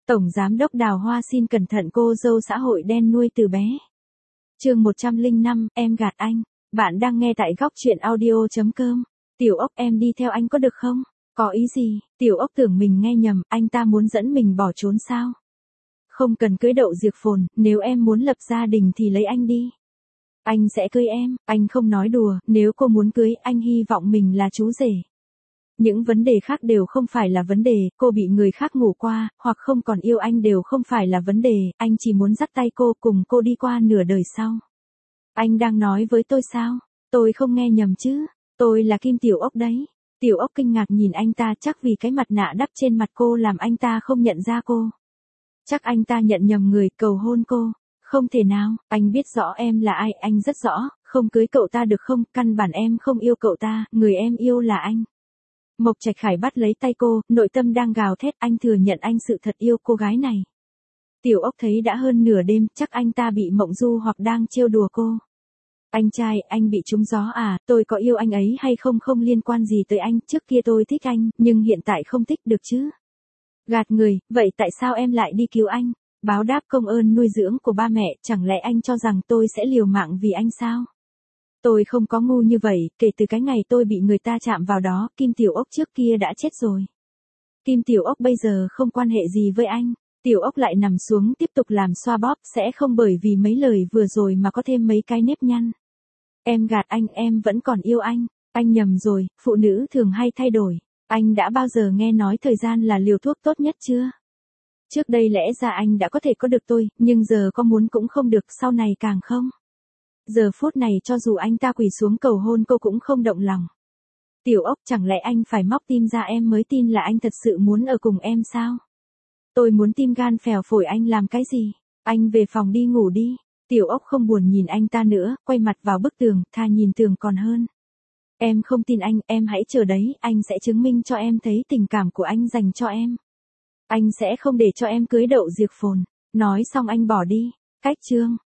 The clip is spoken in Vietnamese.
Tổng Giám đốc Đào Hoa xin cẩn thận cô dâu xã hội đen nuôi từ bé. Chương 105, em gạt anh. Bạn đang nghe tại góc truyện audio.com. Tiểu Ốc, em đi theo anh có được không? Có ý gì? Tiểu Ốc tưởng mình nghe nhầm, anh ta muốn dẫn mình bỏ trốn sao? Không cần cưới đậu diệt phồn, nếu em muốn lập gia đình thì lấy anh đi. Anh sẽ cưới em, anh không nói đùa, nếu cô muốn cưới, anh hy vọng mình là chú rể. Những vấn đề khác đều không phải là vấn đề, cô bị người khác ngủ qua, hoặc không còn yêu anh đều không phải là vấn đề, anh chỉ muốn dắt tay cô cùng cô đi qua nửa đời sau. Anh đang nói với tôi sao? Tôi không nghe nhầm chứ? Tôi là Kim Tiểu Ốc đấy. Tiểu Ốc kinh ngạc nhìn anh ta, chắc vì cái mặt nạ đắp trên mặt cô làm anh ta không nhận ra cô. Chắc anh ta nhận nhầm người, cầu hôn cô. Không thể nào, anh biết rõ em là ai, anh rất rõ, không cưới cậu ta được không, căn bản em không yêu cậu ta, người em yêu là anh. Mộc Trạch Khải bắt lấy tay cô, nội tâm đang gào thét, anh thừa nhận anh sự thật yêu cô gái này. Tiểu Ốc thấy đã hơn nửa đêm, chắc anh ta bị mộng du hoặc đang trêu đùa cô. Anh trai, anh bị trúng gió à, tôi có yêu anh ấy hay không không liên quan gì tới anh, trước kia tôi thích anh, nhưng hiện tại không thích được chứ. Gạt người, vậy tại sao em lại đi cứu anh? Báo đáp công ơn nuôi dưỡng của ba mẹ, chẳng lẽ anh cho rằng tôi sẽ liều mạng vì anh sao? Tôi không có ngu như vậy, kể từ cái ngày tôi bị người ta chạm vào đó, Kim Tiểu Ốc trước kia đã chết rồi. Kim Tiểu Ốc bây giờ không quan hệ gì với anh. Tiểu Ốc lại nằm xuống tiếp tục làm xoa bóp, sẽ không bởi vì mấy lời vừa rồi mà có thêm mấy cái nếp nhăn. Em gạt anh, em vẫn còn yêu anh nhầm rồi, phụ nữ thường hay thay đổi. Anh đã bao giờ nghe nói thời gian là liều thuốc tốt nhất chưa? Trước đây lẽ ra anh đã có thể có được tôi, nhưng giờ có muốn cũng không được, sau này càng không. Giờ phút này cho dù anh ta quỳ xuống cầu hôn cô cũng không động lòng. Tiểu Ốc, chẳng lẽ anh phải móc tim ra em mới tin là anh thật sự muốn ở cùng em sao? Tôi muốn tim gan phèo phổi anh làm cái gì? Anh về phòng đi ngủ đi. Tiểu Ốc không buồn nhìn anh ta nữa, quay mặt vào bức tường, thà nhìn tường còn hơn. Em không tin anh, em hãy chờ đấy, anh sẽ chứng minh cho em thấy tình cảm của anh dành cho em. Anh sẽ không để cho em cưới đậu diệt phồn. Nói xong anh bỏ đi. Cách chương.